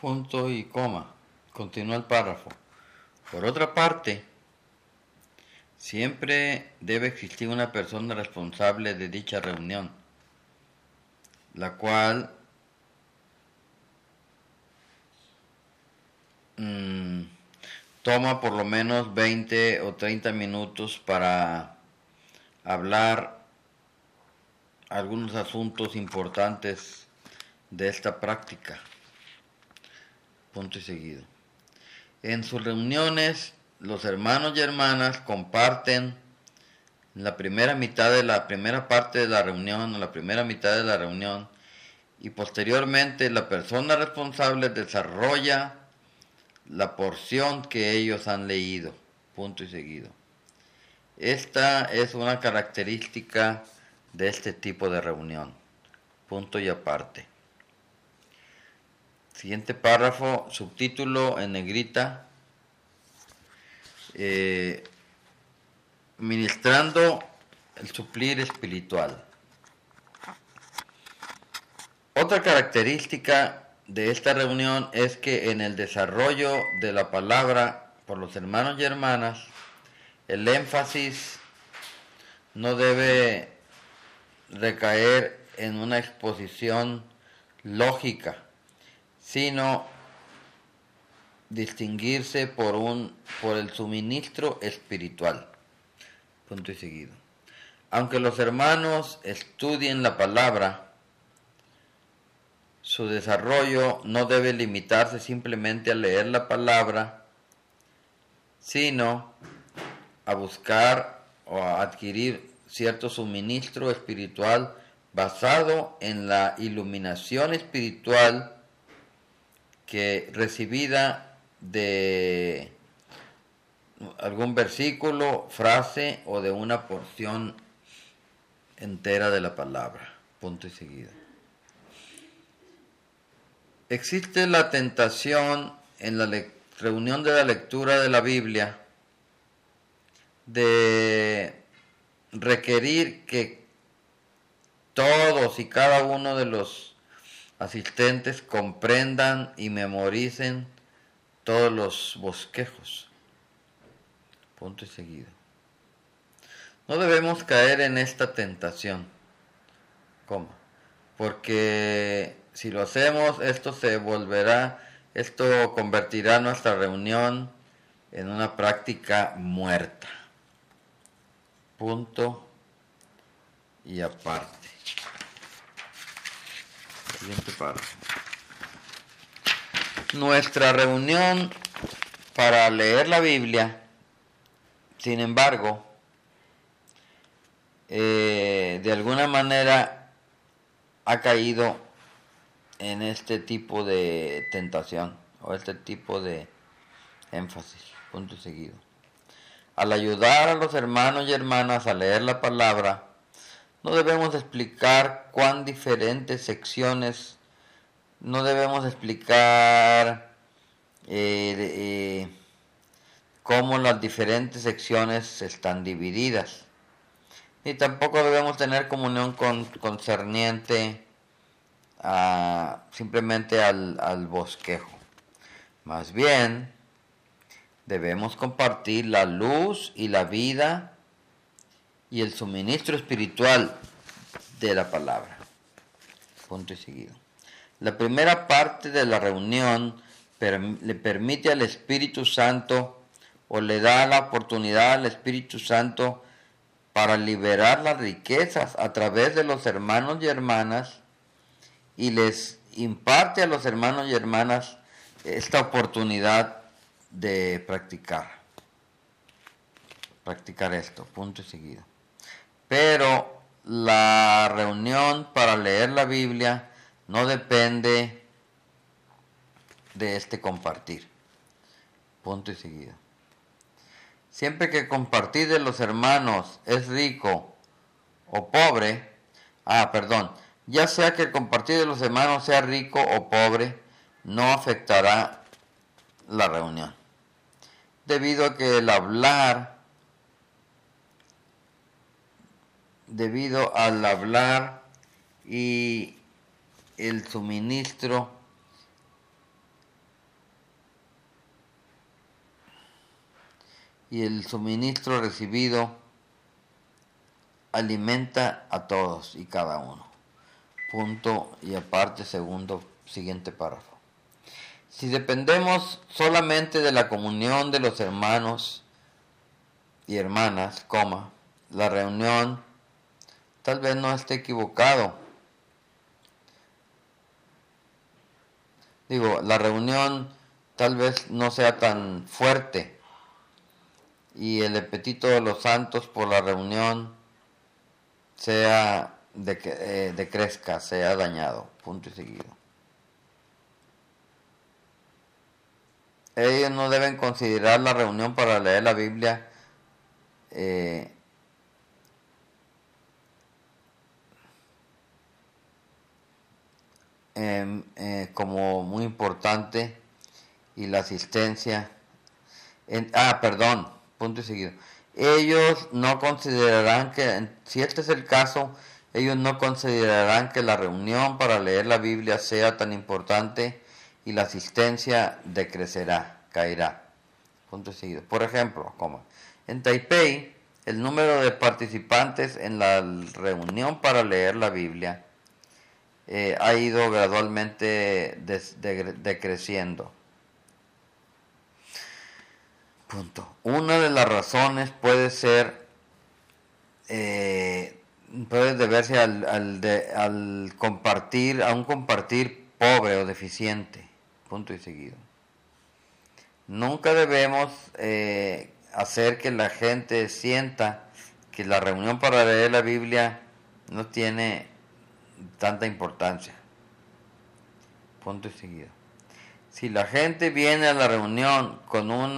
punto y coma. Continúa el párrafo. Por otra parte, siempre debe existir una persona responsable de dicha reunión, la cual toma por lo menos 20 o 30 minutos para hablar algunos asuntos importantes de esta práctica. Punto y seguido. En sus reuniones, los hermanos y hermanas comparten la primera mitad de la primera parte de la reunión o la primera mitad de la reunión, y posteriormente la persona responsable desarrolla la porción que ellos han leído. Punto y seguido. Esta es una característica de este tipo de reunión. Punto y aparte. Siguiente párrafo, subtítulo en negrita. Ministrando el suplir espiritual. Otra característica de esta reunión es que en el desarrollo de la palabra por los hermanos y hermanas, el énfasis no debe recaer en una exposición lógica, sino distinguirse por el suministro espiritual. Punto y seguido. Aunque los hermanos estudien la palabra, su desarrollo no debe limitarse simplemente a leer la palabra, sino a buscar o a adquirir cierto suministro espiritual basado en la iluminación espiritual que recibida de algún versículo, frase o de una porción entera de la palabra. Punto y seguido. Existe la tentación en la reunión de la lectura de la Biblia de requerir que todos y cada uno de los asistentes comprendan y memoricen todos los bosquejos. Punto y seguido. No debemos caer en esta tentación. ¿Cómo? Porque si lo hacemos, esto convertirá nuestra reunión en una práctica muerta. Punto y aparte. Siguiente párrafo. Nuestra reunión para leer la Biblia, sin embargo, de alguna manera ha caído en este tipo de tentación o este tipo de énfasis. Punto y seguido. Al ayudar a los hermanos y hermanas a leer la palabra, no debemos explicar cuán diferentes secciones, no debemos explicar cómo las diferentes secciones están divididas. Y tampoco debemos tener comunión concerniente simplemente al bosquejo. Más bien, debemos compartir la luz y la vida y el suministro espiritual de la palabra. Punto y seguido. La primera parte de la reunión le permite al Espíritu Santo o le da la oportunidad al Espíritu Santo para liberar las riquezas a través de los hermanos y hermanas, y les imparte a los hermanos y hermanas esta oportunidad de practicar esto, punto y seguido. Pero la reunión para leer la Biblia no depende de este compartir, punto y seguido. Siempre que compartir de los hermanos es rico o pobre, ya sea que el compartir de los hermanos sea rico o pobre, no afectará la reunión. Debido a que al hablar y el suministro y el suministro recibido alimenta a todos y cada uno. Punto y aparte, siguiente párrafo. Si dependemos solamente de la comunión de los hermanos y hermanas, la reunión tal vez no esté equivocado. La reunión tal vez no sea tan fuerte y el apetito de los santos por la reunión decrezca, sea dañado, punto y seguido. Ellos no deben considerar la reunión para leer la Biblia como muy importante, y la asistencia punto y seguido. Ellos no considerarán que, si este es el caso, ellos no considerarán que la reunión para leer la Biblia sea tan importante y la asistencia caerá. Punto y seguido. Por ejemplo, en Taipei, el número de participantes en la reunión para leer la Biblia ha ido gradualmente decreciendo. Punto. Una de las razones puede deberse al compartir, a un compartir pobre o deficiente. Punto y seguido. Nunca debemos hacer que la gente sienta que la reunión para leer la Biblia no tiene tanta importancia. Punto y seguido. Si la gente viene a la reunión con un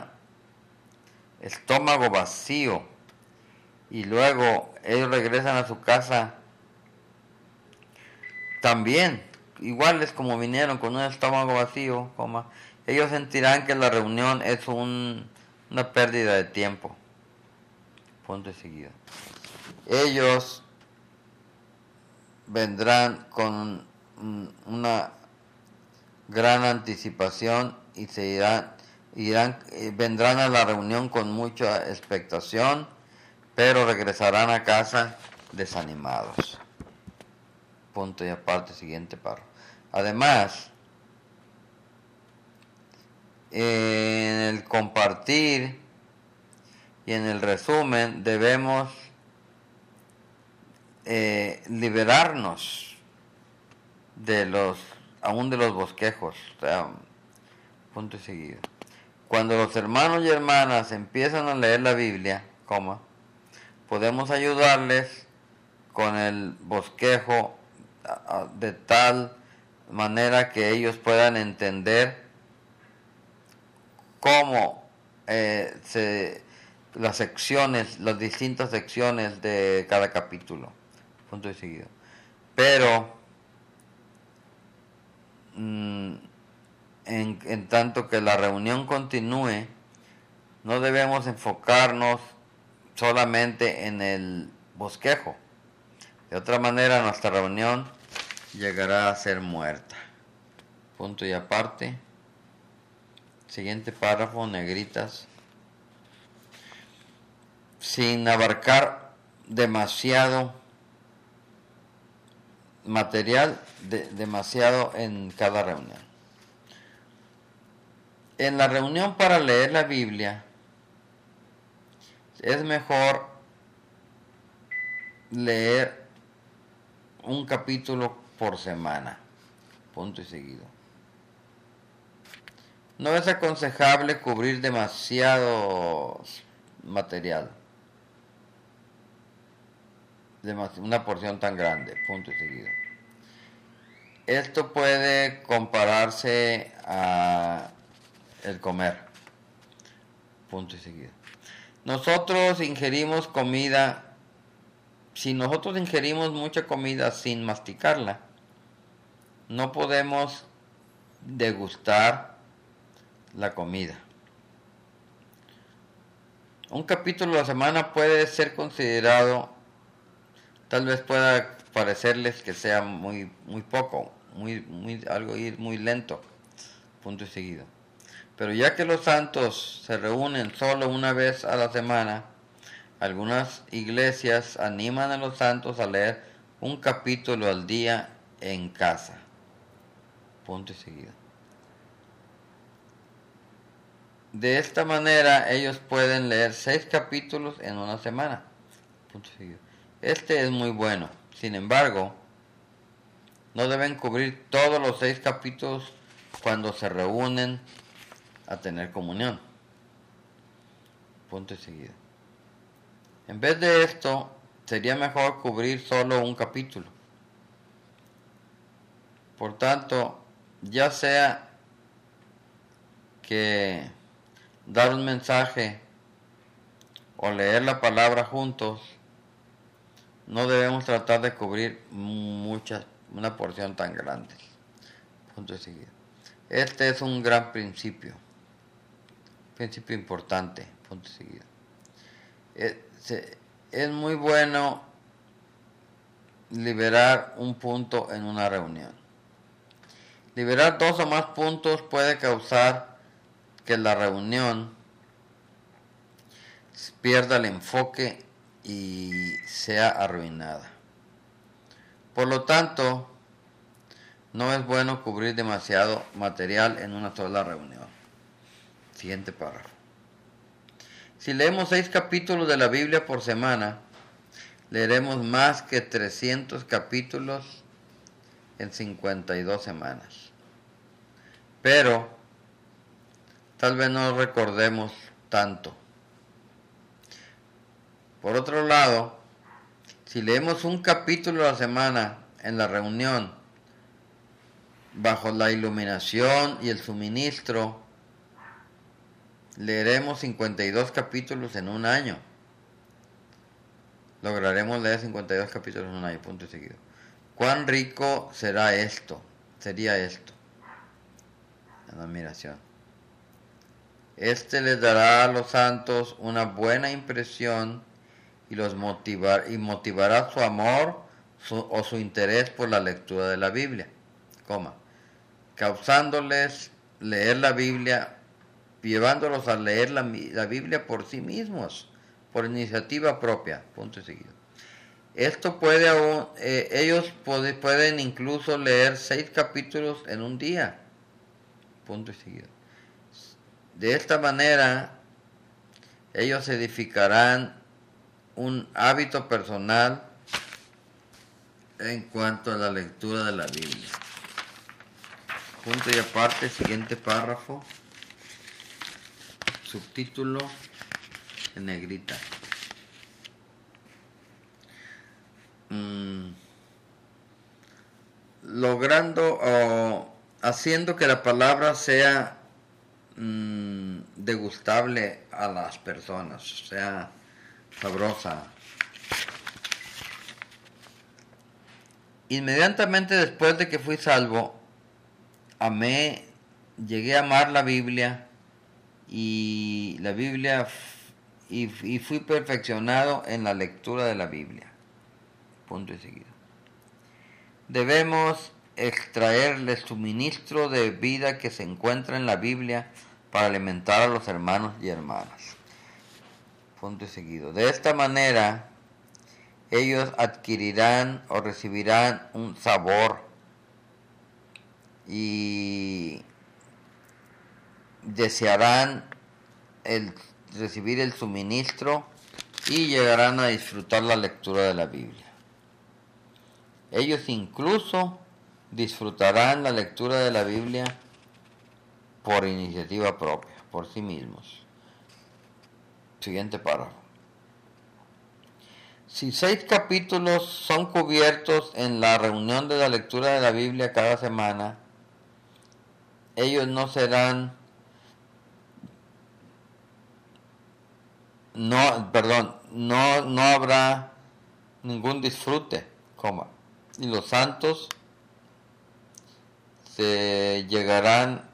estómago vacío y luego ellos regresan a su casa también iguales como vinieron, con un estómago vacío, ellos sentirán que la reunión es una pérdida de tiempo. Punto y seguido. Ellos vendrán con una gran anticipación y vendrán a la reunión con mucha expectación, pero regresarán a casa desanimados. Punto y aparte, siguiente párrafo. Además, en el compartir y en el resumen debemos liberarnos aún de los bosquejos. Punto y seguido. Cuando los hermanos y hermanas empiezan a leer la Biblia, podemos ayudarles con el bosquejo de tal manera que ellos puedan entender cómo las distintas secciones de cada capítulo. Punto y seguido. Pero en tanto que la reunión continúe, no debemos enfocarnos solamente en el bosquejo. De otra manera, nuestra reunión llegará a ser muerta. Punto y aparte. Siguiente párrafo, negritas. Sin abarcar demasiado material, demasiado en cada reunión. En la reunión para leer la Biblia, es mejor leer un capítulo por semana. Punto y seguido. No es aconsejable cubrir demasiado material, una porción tan grande. Punto y seguido. Esto puede compararse a el comer. Punto y seguido. Si nosotros ingerimos mucha comida sin masticarla, no podemos degustar la comida. Un capítulo a la semana puede ser considerado, tal vez pueda parecerles que sea muy poco, algo ir muy lento. Punto y seguido. Pero ya que los santos se reúnen solo una vez a la semana, algunas iglesias animan a los santos a leer un capítulo al día en casa. Punto y seguido. De esta manera ellos pueden leer 6 capítulos en una semana. Punto y seguido. Este es muy bueno. Sin embargo, no deben cubrir todos los 6 capítulos cuando se reúnen a tener comunión. Punto y seguido. En vez de esto, sería mejor cubrir solo un capítulo. Por tanto, ya sea que dar un mensaje o leer la palabra juntos, no debemos tratar de cubrir una porción tan grande. Punto y seguido. Este es un gran principio importante. Punto y seguido. Es muy bueno liberar un punto en una reunión. Liberar 2 o más puntos puede causar que la reunión pierda el enfoque y sea arruinada. Por lo tanto, no es bueno cubrir demasiado material en una sola reunión. Siguiente párrafo. Si leemos 6 capítulos de la Biblia por semana, leeremos más que 300 capítulos en 52 semanas. Pero tal vez no recordemos tanto. Por otro lado, si leemos un capítulo a la semana en la reunión, bajo la iluminación y el suministro, leeremos 52 capítulos en un año. Lograremos leer 52 capítulos en un año, punto y seguido. ¿Cuán rico será esto? Sería esto. En admiración. Este les dará a los santos una buena impresión y los motivará su amor o su interés por la lectura de la Biblia, causándoles leer la Biblia, llevándolos a leer la Biblia por sí mismos, por iniciativa propia, punto y seguido. Esto ellos pueden incluso leer 6 capítulos en un día, punto y seguido. De esta manera, ellos edificarán un hábito personal en cuanto a la lectura de la Biblia. Punto y aparte, siguiente párrafo, subtítulo en negrita. Logrando o haciendo que la palabra sea degustable a las personas, sea sabrosa. Inmediatamente después de que fui salvo, llegué a amar la Biblia y fui perfeccionado en la lectura de la Biblia. Punto y seguido. Debemos extraer el suministro de vida que se encuentra en la Biblia para alimentar a los hermanos y hermanas. Punto y seguido. De esta manera, ellos adquirirán o recibirán un sabor y desearán recibir el suministro y llegarán a disfrutar la lectura de la Biblia. Ellos incluso disfrutarán la lectura de la Biblia por iniciativa propia, por sí mismos. Siguiente párrafo. Si 6 capítulos son cubiertos en la reunión de la lectura de la Biblia cada semana, ellos no habrá ningún disfrute, y los santos se llegarán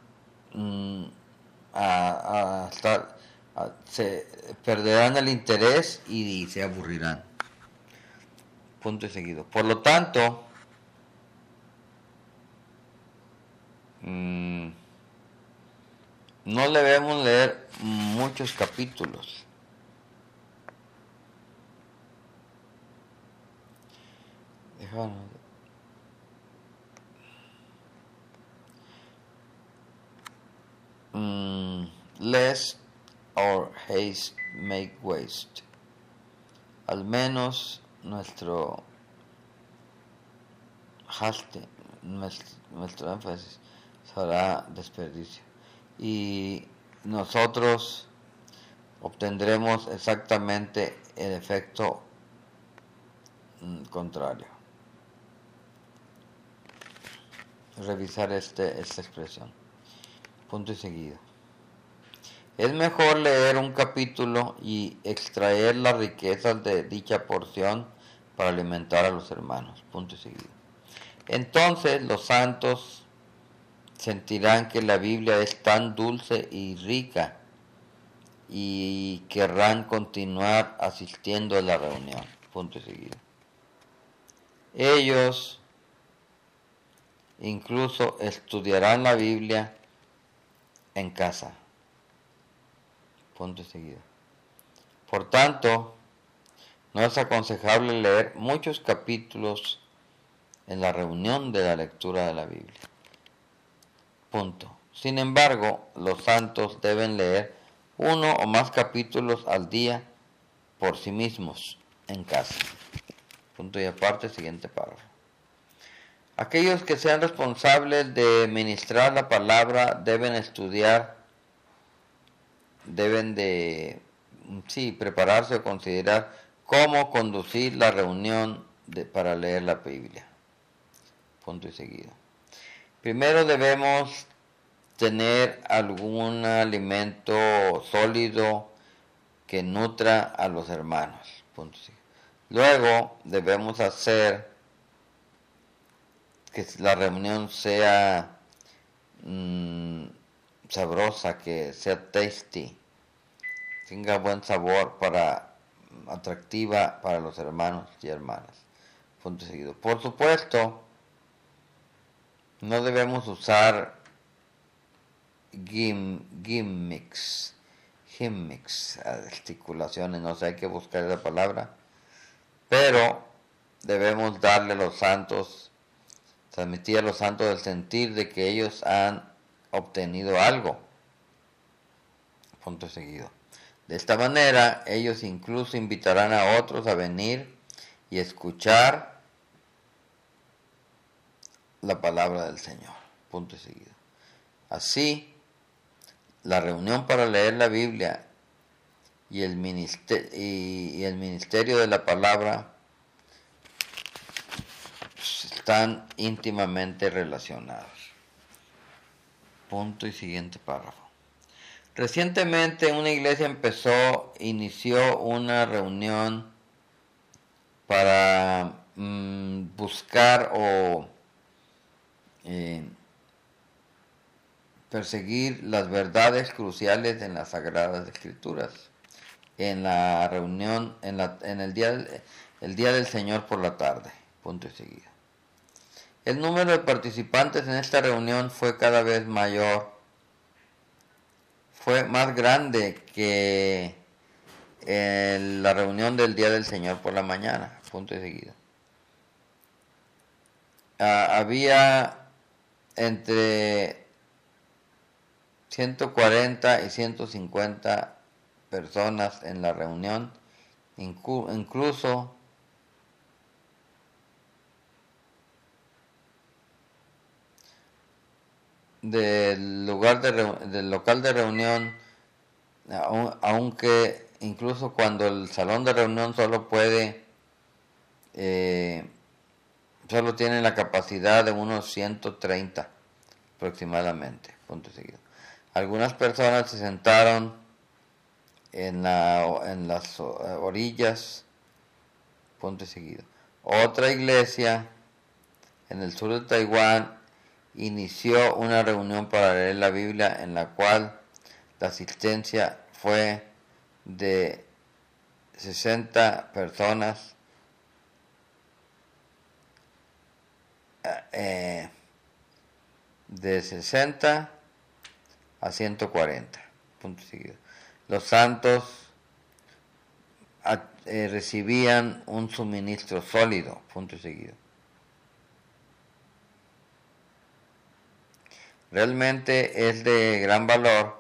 se perderán el interés y se aburrirán. Punto y seguido. Por lo tanto, no debemos leer muchos capítulos. Lest our haste make waste. Al menos nuestro haste, nuestro énfasis será desperdicio. Y nosotros obtendremos exactamente el efecto contrario. Revisar esta expresión. Punto y seguido. Es mejor leer un capítulo y extraer las riquezas de dicha porción para alimentar a los hermanos. Punto y seguido. Entonces los santos sentirán que la Biblia es tan dulce y rica y querrán continuar asistiendo a la reunión. Punto y seguido. Ellos incluso estudiarán la Biblia en casa. Punto y seguido. Por tanto, no es aconsejable leer muchos capítulos en la reunión de la lectura de la Biblia. Punto. Sin embargo, los santos deben leer uno o más capítulos al día por sí mismos en casa. Punto y aparte, siguiente párrafo. Aquellos que sean responsables de ministrar la palabra deben estudiar, deben de prepararse o considerar cómo conducir la reunión para leer la Biblia. Punto y seguido. Primero debemos tener algún alimento sólido que nutra a los hermanos. Punto y seguido. Luego debemos hacer que la reunión sea sabrosa, que sea tasty, tenga buen sabor, atractiva para los hermanos y hermanas. Punto seguido. Por supuesto, no debemos usar gimmicks, articulaciones, no sé, hay que buscar la palabra, pero debemos darle a los santos, transmitir a los santos el sentir de que ellos han obtenido algo. Punto seguido. De esta manera, ellos incluso invitarán a otros a venir y escuchar la palabra del Señor. Punto seguido. Así, la reunión para leer la Biblia y el ministerio de la palabra están íntimamente relacionados. Punto y siguiente párrafo. Recientemente una iglesia inició una reunión para buscar o perseguir las verdades cruciales en las Sagradas Escrituras. En la reunión, en el día del Señor por la tarde. Punto y seguido. El número de participantes en esta reunión fue cada vez mayor. Fue más grande que la reunión del día del Señor por la mañana. Punto y seguido. Había entre 140 y 150 personas en la reunión, incluso del local de reunión, aunque incluso cuando el salón de reunión solo tiene la capacidad de unos 130 aproximadamente. Punto seguido. Algunas personas se sentaron en las orillas. Punto seguido. Otra iglesia en el sur de Taiwán inició una reunión para leer la Biblia en la cual la asistencia fue de 60 personas, de 60 a 140, punto seguido. Los santos recibían un suministro sólido, punto seguido. Realmente es de gran valor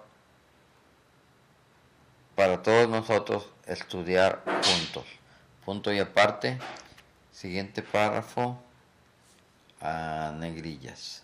para todos nosotros estudiar juntos. Punto y aparte, siguiente párrafo, a negrillas.